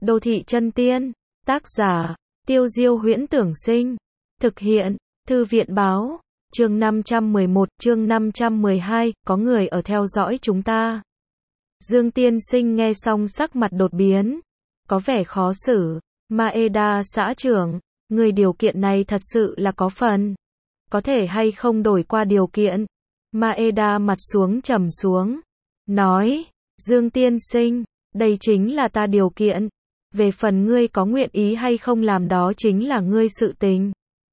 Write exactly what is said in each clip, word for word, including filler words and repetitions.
Đô thị chân tiên, tác giả, Tiêu Diêu Huyễn Tưởng Sinh, thực hiện, Thư viện Báo, chương năm trăm mười một, chương năm trăm mười hai, có người ở theo dõi chúng ta. Dương Tiên Sinh nghe xong sắc mặt đột biến, có vẻ khó xử. Maeda xã trưởng, người điều kiện này thật sự là có phần. Có thể hay không đổi qua điều kiện? Maeda mặt xuống trầm xuống, nói, Dương Tiên Sinh, đây chính là ta điều kiện. Về phần ngươi có nguyện ý hay không làm đó chính là ngươi sự tình.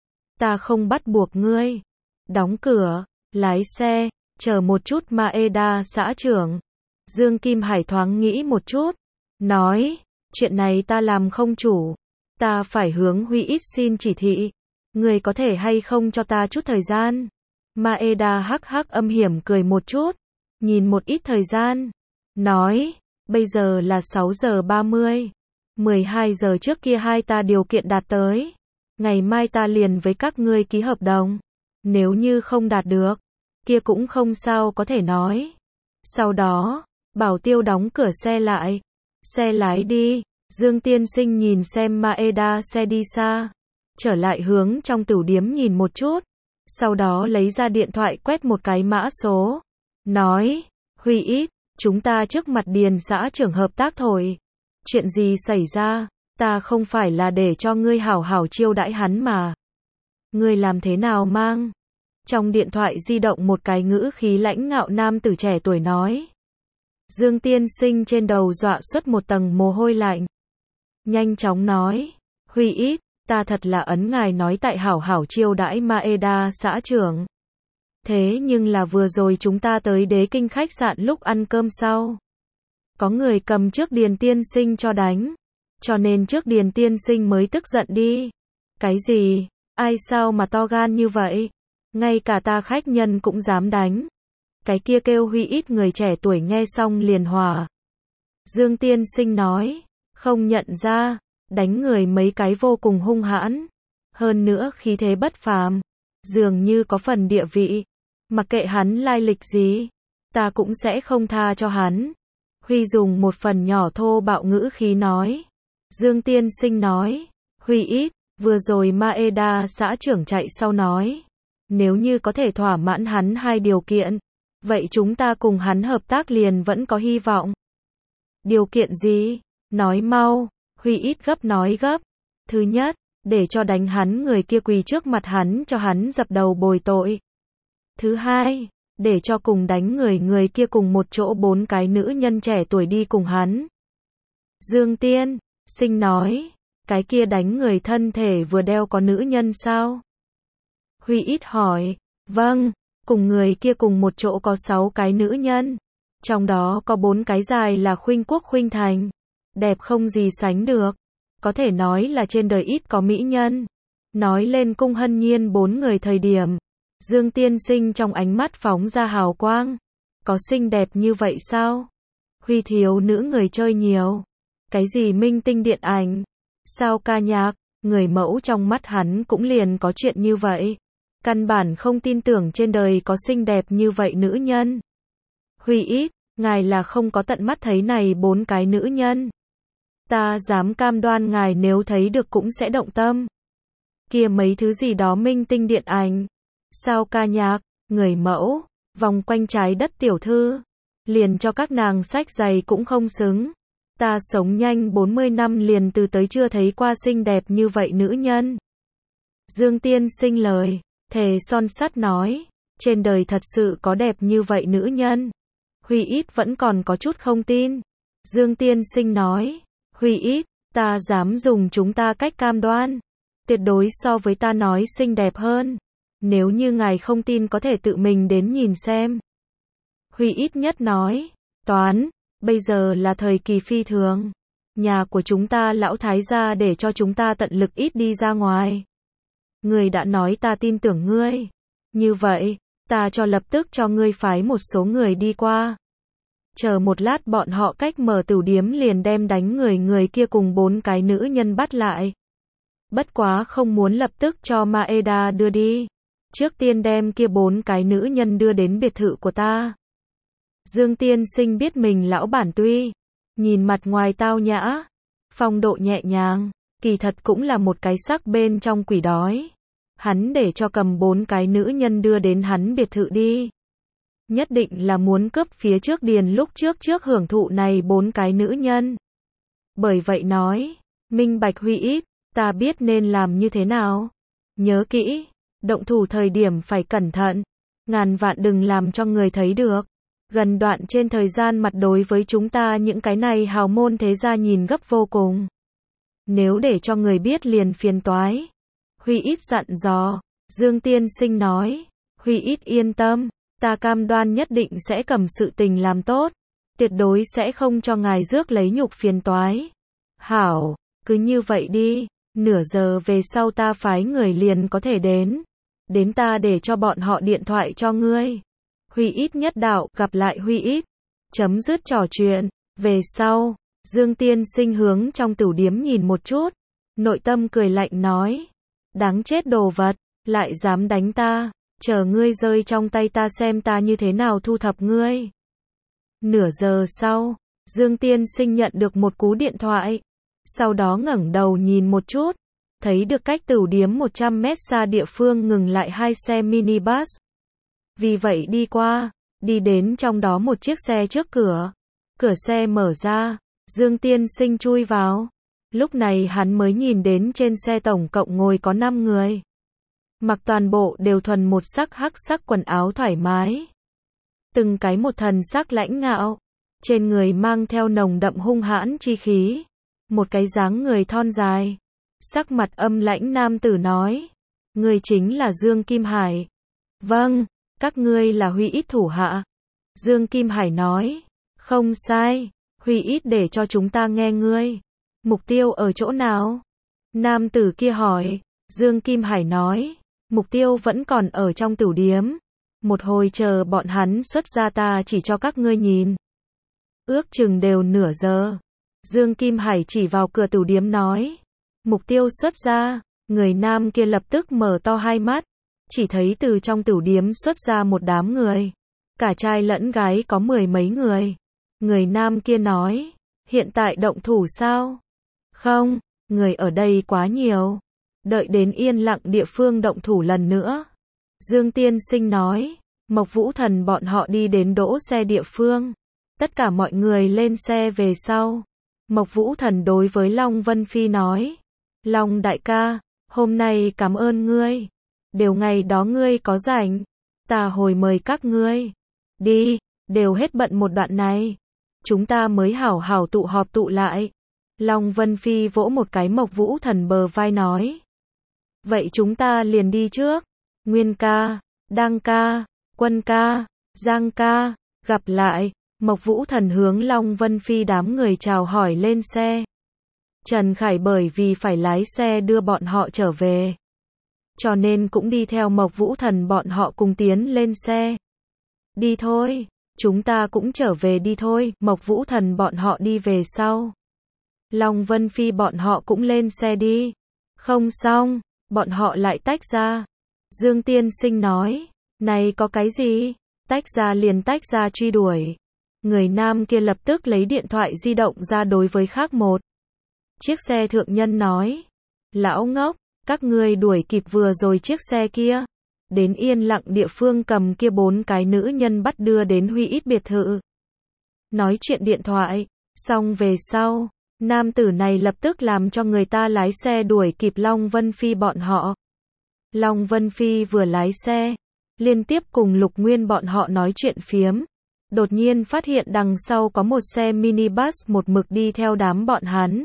Ta không bắt buộc ngươi. Đóng cửa, lái xe, chờ một chút Maeda xã trưởng. Dương Kim Hải thoáng nghĩ một chút, nói, chuyện này ta làm không chủ. Ta phải hướng Huy ít xin chỉ thị. Ngươi có thể hay không cho ta chút thời gian? Maeda hắc hắc âm hiểm cười một chút, nhìn một ít thời gian, nói, bây giờ là sáu giờ ba mươi. mười hai giờ trước kia hai ta điều kiện đạt tới. Ngày mai ta liền với các ngươi ký hợp đồng. Nếu như không đạt được, kia cũng không sao có thể nói. Sau đó, bảo tiêu đóng cửa xe lại. Xe lái đi. Dương Tiên Sinh nhìn xem Maeda xe đi xa. Trở lại hướng trong tửu điếm nhìn một chút. Sau đó lấy ra điện thoại quét một cái mã số. Nói, Huy ít, chúng ta trước mặt Điền xã trưởng hợp tác thôi. Chuyện gì xảy ra? Ta không phải là để cho ngươi hảo hảo chiêu đãi hắn mà. Ngươi làm thế nào mang? Trong điện thoại di động một cái ngữ khí lãnh ngạo nam tử trẻ tuổi nói. Dương Tiên Sinh trên đầu dọa xuất một tầng mồ hôi lạnh. Nhanh chóng nói, Huy ít, ta thật là ấn ngài nói tại hảo hảo chiêu đãi Maeda xã trưởng. Thế nhưng là vừa rồi chúng ta tới Đế Kinh khách sạn lúc ăn cơm sau. Có người cầm trước Điền Tiên Sinh cho đánh. Cho nên trước Điền Tiên Sinh mới tức giận đi. Cái gì? Ai sao mà to gan như vậy? Ngay cả ta khách nhân cũng dám đánh. Cái kia kêu Huy ít người trẻ tuổi nghe xong liền hòa. Dương Tiên Sinh nói, không nhận ra, đánh người mấy cái vô cùng hung hãn. Hơn nữa khí thế bất phàm, dường như có phần địa vị. Mặc kệ hắn lai lịch gì, ta cũng sẽ không tha cho hắn. Huy dùng một phần nhỏ thô bạo ngữ khí nói. Dương Tiên Sinh nói, Huy ít, vừa rồi Maeda xã trưởng chạy sau nói. Nếu như có thể thỏa mãn hắn hai điều kiện, vậy chúng ta cùng hắn hợp tác liền vẫn có hy vọng. Điều kiện gì? Nói mau. Huy ít gấp nói gấp. Thứ nhất, để cho đánh hắn người kia quỳ trước mặt hắn cho hắn dập đầu bồi tội. Thứ hai, để cho cùng đánh người người kia cùng một chỗ bốn cái nữ nhân trẻ tuổi đi cùng hắn. Dương Tiên Sinh nói, cái kia đánh người thân thể vừa đeo có nữ nhân sao? Huy ít hỏi, vâng, cùng người kia cùng một chỗ có sáu cái nữ nhân. Trong đó có bốn cái dài là khuynh quốc khuynh thành. Đẹp không gì sánh được. Có thể nói là trên đời ít có mỹ nhân. Nói lên Cung Hân Nhiên bốn người thời điểm. Dương Tiên Sinh trong ánh mắt phóng ra hào quang. Có xinh đẹp như vậy sao? Huy thiếu nữ người chơi nhiều. Cái gì minh tinh điện ảnh? Sao ca nhạc? Người mẫu trong mắt hắn cũng liền có chuyện như vậy. Căn bản không tin tưởng trên đời có xinh đẹp như vậy nữ nhân. Huy ít, ngài là không có tận mắt thấy này bốn cái nữ nhân. Ta dám cam đoan ngài nếu thấy được cũng sẽ động tâm. Kia mấy thứ gì đó minh tinh điện ảnh, sao ca nhạc, người mẫu, vòng quanh trái đất tiểu thư, liền cho các nàng sách giày cũng không xứng. Ta sống nhanh bốn mươi năm liền từ tới chưa thấy qua xinh đẹp như vậy nữ nhân. Dương Tiên Sinh lời, thề son sắt nói, trên đời thật sự có đẹp như vậy nữ nhân. Huy ít vẫn còn có chút không tin. Dương Tiên Sinh nói, Huy ít, ta dám dùng chúng ta cách cam đoan. Tuyệt đối so với ta nói xinh đẹp hơn. Nếu như ngài không tin có thể tự mình đến nhìn xem. Huy ít nhất nói, toán, bây giờ là thời kỳ phi thường. Nhà của chúng ta lão thái gia để cho chúng ta tận lực ít đi ra ngoài. Ngươi đã nói ta tin tưởng ngươi. Như vậy, ta cho lập tức cho ngươi phái một số người đi qua. Chờ một lát bọn họ cách mở tửu điếm liền đem đánh người người kia cùng bốn cái nữ nhân bắt lại. Bất quá không muốn lập tức cho Maeda đưa đi. Trước tiên đem kia bốn cái nữ nhân đưa đến biệt thự của ta. Dương Tiên Sinh biết mình lão bản tuy nhìn mặt ngoài tao nhã, phong độ nhẹ nhàng, kỳ thật cũng là một cái sắc bên trong quỷ đói. Hắn để cho cầm bốn cái nữ nhân đưa đến hắn biệt thự đi. Nhất định là muốn cướp phía trước Điền lúc trước trước hưởng thụ này bốn cái nữ nhân. Bởi vậy nói, minh bạch Huy ít, ta biết nên làm như thế nào. Nhớ kỹ, động thủ thời điểm phải cẩn thận, ngàn vạn đừng làm cho người thấy được. Gần đoạn trên thời gian mặt đối với chúng ta những cái này hào môn thế gia nhìn gấp vô cùng. Nếu để cho người biết liền phiền toái. Huy ít dặn dò, Dương Tiên Sinh nói, Huy ít yên tâm, ta cam đoan nhất định sẽ cầm sự tình làm tốt, tuyệt đối sẽ không cho ngài rước lấy nhục phiền toái. Hảo, cứ như vậy đi, nửa giờ về sau ta phái người liền có thể đến. Đến ta để cho bọn họ điện thoại cho ngươi. Huy ít nhất đạo, gặp lại Huy ít. Chấm dứt trò chuyện. Về sau, Dương Tiên Sinh hướng trong tửu điếm nhìn một chút. Nội tâm cười lạnh nói. Đáng chết đồ vật, lại dám đánh ta. Chờ ngươi rơi trong tay ta xem ta như thế nào thu thập ngươi. Nửa giờ sau, Dương Tiên Sinh nhận được một cú điện thoại. Sau đó ngẩng đầu nhìn một chút. Thấy được cách tửu điếm một trăm mét xa địa phương ngừng lại hai xe minibus. Vì vậy đi qua, đi đến trong đó một chiếc xe trước cửa. Cửa xe mở ra, Dương Tiên Sinh chui vào. Lúc này hắn mới nhìn đến trên xe tổng cộng ngồi có năm người. Mặc toàn bộ đều thuần một sắc hắc sắc quần áo thoải mái. Từng cái một thần sắc lãnh ngạo. Trên người mang theo nồng đậm hung hãn chi khí. Một cái dáng người thon dài. Sắc mặt âm lãnh nam tử nói. Người chính là Dương Kim Hải. Vâng, các ngươi là Huy ít thủ hạ. Dương Kim Hải nói. Không sai, Huy ít để cho chúng ta nghe ngươi. Mục tiêu ở chỗ nào? Nam tử kia hỏi. Dương Kim Hải nói. Mục tiêu vẫn còn ở trong tửu điếm. Một hồi chờ bọn hắn xuất ra ta chỉ cho các ngươi nhìn. Ước chừng đều nửa giờ. Dương Kim Hải chỉ vào cửa tửu điếm nói. Mục tiêu xuất ra, người nam kia lập tức mở to hai mắt, chỉ thấy từ trong tửu điếm xuất ra một đám người, cả trai lẫn gái có mười mấy người. Người nam kia nói, hiện tại động thủ sao? Không, người ở đây quá nhiều, đợi đến yên lặng địa phương động thủ lần nữa. Dương Tiên Sinh nói, Mộc Vũ Thần bọn họ đi đến đỗ xe địa phương, tất cả mọi người lên xe về sau. Mộc Vũ Thần đối với Long Vân Phi nói, Long đại ca, hôm nay cảm ơn ngươi. Đều ngày đó ngươi có rảnh, ta hồi mời các ngươi. Đi, đều hết bận một đoạn này. Chúng ta mới hảo hảo tụ họp tụ lại. Long Vân Phi vỗ một cái Mộc Vũ Thần bờ vai nói. Vậy chúng ta liền đi trước. Nguyên ca, Đăng ca, Quân ca, Giang ca, gặp lại. Mộc Vũ Thần hướng Long Vân Phi đám người chào hỏi lên xe. Trần Khải bởi vì phải lái xe đưa bọn họ trở về, cho nên cũng đi theo Mộc Vũ Thần bọn họ cùng tiến lên xe. Đi thôi, chúng ta cũng trở về đi thôi. Mộc Vũ Thần bọn họ đi về sau. Long Vân Phi bọn họ cũng lên xe đi. Không xong, bọn họ lại tách ra. Dương Tiên Sinh nói, này có cái gì? Tách ra liền tách ra truy đuổi. Người nam kia lập tức lấy điện thoại di động ra đối với khác một chiếc xe thượng nhân nói. Lão ngốc, các ngươi đuổi kịp vừa rồi chiếc xe kia. Đến yên lặng địa phương cầm kia bốn cái nữ nhân bắt đưa đến Huy ít biệt thự. Nói chuyện điện thoại, xong về sau, nam tử này lập tức làm cho người ta lái xe đuổi kịp Long Vân Phi bọn họ. Long Vân Phi vừa lái xe, liên tiếp cùng Lục Nguyên bọn họ nói chuyện phiếm. Đột nhiên phát hiện đằng sau có một xe minibus một mực đi theo đám bọn hắn.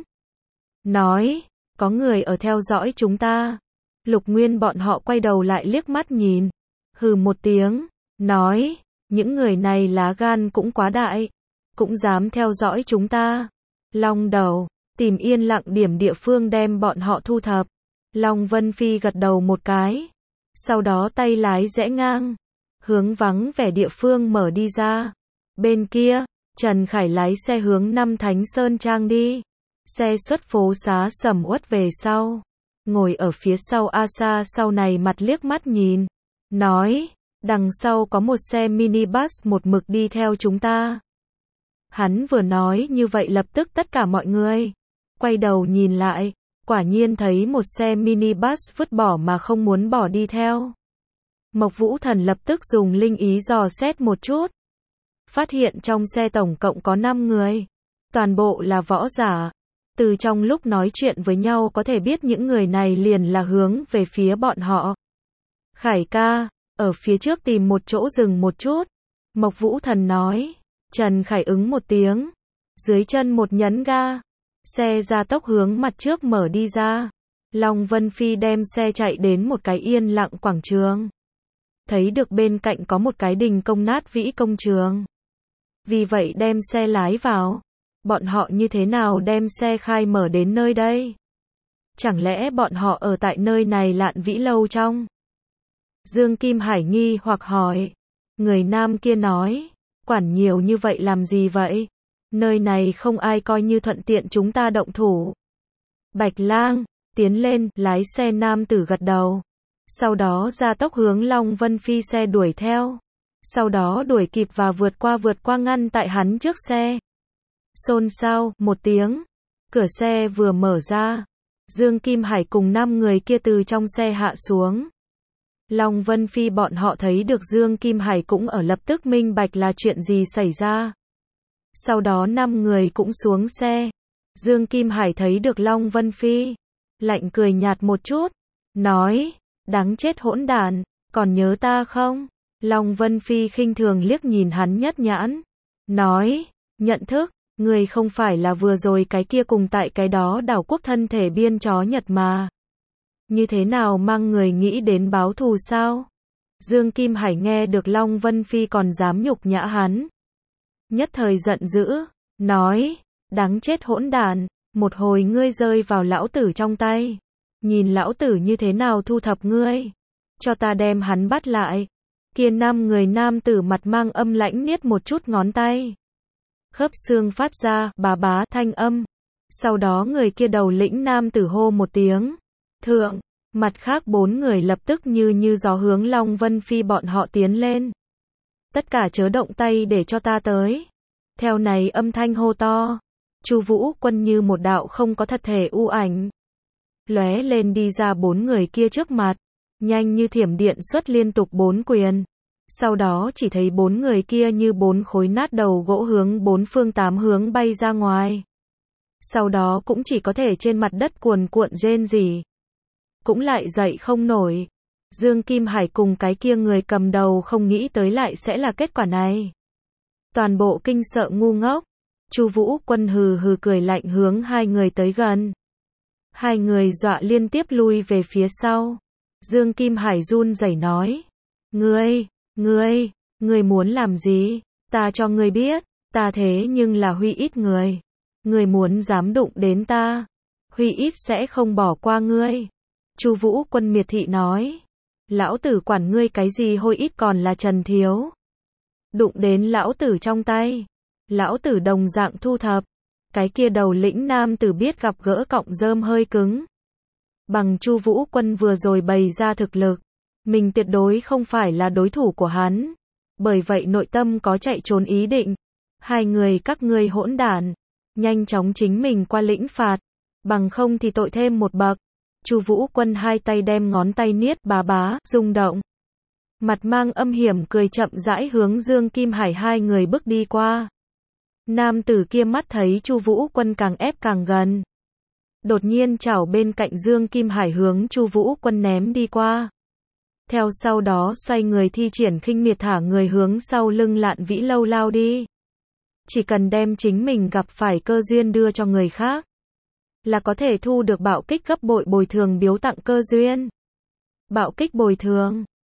Nói, có người ở theo dõi chúng ta. Lục Nguyên bọn họ quay đầu lại liếc mắt nhìn. Hừ một tiếng, nói, những người này lá gan cũng quá đại. Cũng dám theo dõi chúng ta. Long đầu, tìm yên lặng điểm địa phương đem bọn họ thu thập. Long Vân Phi gật đầu một cái. Sau đó tay lái rẽ ngang. Hướng vắng vẻ địa phương mở đi ra. Bên kia, Trần Khải lái xe hướng Năm Thánh Sơn Trang đi. Xe xuất phố xá sầm uất về sau. Ngồi ở phía sau Asa sau này mặt liếc mắt nhìn. Nói, đằng sau có một xe minibus một mực đi theo chúng ta. Hắn vừa nói như vậy lập tức tất cả mọi người Quay đầu nhìn lại, quả nhiên thấy một xe minibus vứt bỏ mà không muốn bỏ đi theo. Mộc Vũ Thần lập tức dùng linh ý dò xét một chút. Phát hiện trong xe tổng cộng có năm người. Toàn bộ là võ giả. Từ trong lúc nói chuyện với nhau có thể biết những người này liền là hướng về phía bọn họ. Khải ca, ở phía trước tìm một chỗ dừng một chút. Mộc Vũ Thần nói. Trần Khải ứng một tiếng. Dưới chân một nhấn ga. Xe ra tốc hướng mặt trước mở đi ra. Long Vân Phi đem xe chạy đến một cái yên lặng quảng trường. Thấy được bên cạnh có một cái đình công nát vĩ công trường. Vì vậy đem xe lái vào. Bọn họ như thế nào đem xe khai mở đến nơi đây? Chẳng lẽ bọn họ ở tại nơi này lạn vĩ lâu trong? Dương Kim Hải nghi hoặc hỏi. Người nam kia nói. Quản nhiều như vậy làm gì vậy? Nơi này không ai coi như thuận tiện chúng ta động thủ. Bạch Lang, tiến lên, lái xe nam tử gật đầu. Sau đó ra tốc hướng Long Vân Phi xe đuổi theo. Sau đó đuổi kịp và vượt qua vượt qua ngăn tại hắn trước xe. Xôn xao, một tiếng. Cửa xe vừa mở ra. Dương Kim Hải cùng năm người kia từ trong xe hạ xuống. Long Vân Phi bọn họ thấy được Dương Kim Hải cũng ở lập tức minh bạch là chuyện gì xảy ra. Sau đó năm người cũng xuống xe. Dương Kim Hải thấy được Long Vân Phi. Lạnh cười nhạt một chút. Nói, đáng chết hỗn đản, còn nhớ ta không? Long Vân Phi khinh thường liếc nhìn hắn nhất nhãn. Nói, nhận thức, người không phải là vừa rồi cái kia cùng tại cái đó đảo quốc thân thể biên chó Nhật mà. Như thế nào mang người nghĩ đến báo thù sao? Dương Kim Hải nghe được Long Vân Phi còn dám nhục nhã hắn. Nhất thời giận dữ, nói, đáng chết hỗn đản, một hồi ngươi rơi vào lão tử trong tay. Nhìn lão tử như thế nào thu thập ngươi. Cho ta đem hắn bắt lại. Kia năm người nam tử mặt mang âm lãnh niết một chút ngón tay. Khớp xương phát ra, bà bá thanh âm. Sau đó người kia đầu lĩnh nam tử hô một tiếng. Thượng, mặt khác bốn người lập tức như như gió hướng Long Vân Phi bọn họ tiến lên. Tất cả chớ động tay để cho ta tới. Theo này âm thanh hô to. Chu Vũ Quân như một đạo không có thật thể u ảnh. Lóe lên đi ra bốn người kia trước mặt. Nhanh như thiểm điện xuất liên tục bốn quyền. Sau đó chỉ thấy bốn người kia như bốn khối nát đầu gỗ hướng bốn phương tám hướng bay ra ngoài. Sau đó cũng chỉ có thể trên mặt đất cuồn cuộn rên rỉ. Cũng lại dậy không nổi. Dương Kim Hải cùng cái kia người cầm đầu không nghĩ tới lại sẽ là kết quả này. Toàn bộ kinh sợ ngu ngốc. Chu Vũ Quân hừ hừ cười lạnh hướng hai người tới gần. Hai người dọa liên tiếp lui về phía sau. Dương Kim Hải run rẩy nói. Ngươi, ngươi, ngươi muốn làm gì? Ta cho ngươi biết, ta thế nhưng là Huy Ít người. Ngươi muốn dám đụng đến ta, Huy Ít sẽ không bỏ qua ngươi. Chu Vũ Quân miệt thị nói. Lão tử quản ngươi cái gì Huy Ít còn là Trần Thiếu. Đụng đến lão tử trong tay. Lão tử đồng dạng thu thập. Cái kia đầu lĩnh nam tử biết gặp gỡ cọng rơm hơi cứng. Bằng Chu Vũ Quân vừa rồi bày ra thực lực. Mình tuyệt đối không phải là đối thủ của hắn. Bởi vậy nội tâm có chạy trốn ý định. Hai người các ngươi hỗn đản. Nhanh chóng chính mình qua lĩnh phạt. Bằng không thì tội thêm một bậc. Chu Vũ Quân hai tay đem ngón tay niết bá bá, rung động. Mặt mang âm hiểm cười chậm rãi hướng Dương Kim Hải hai người bước đi qua. Nam tử kia mắt thấy Chu Vũ Quân càng ép càng gần. Đột nhiên chảo bên cạnh Dương Kim Hải hướng Chu Vũ Quân ném đi qua. Theo sau đó xoay người thi triển khinh miệt thả người hướng sau lưng Lạn Vĩ Lâu lao đi. Chỉ cần đem chính mình gặp phải cơ duyên đưa cho người khác. Là có thể thu được bạo kích gấp bội bồi thường biếu tặng cơ duyên. Bạo kích bồi thường.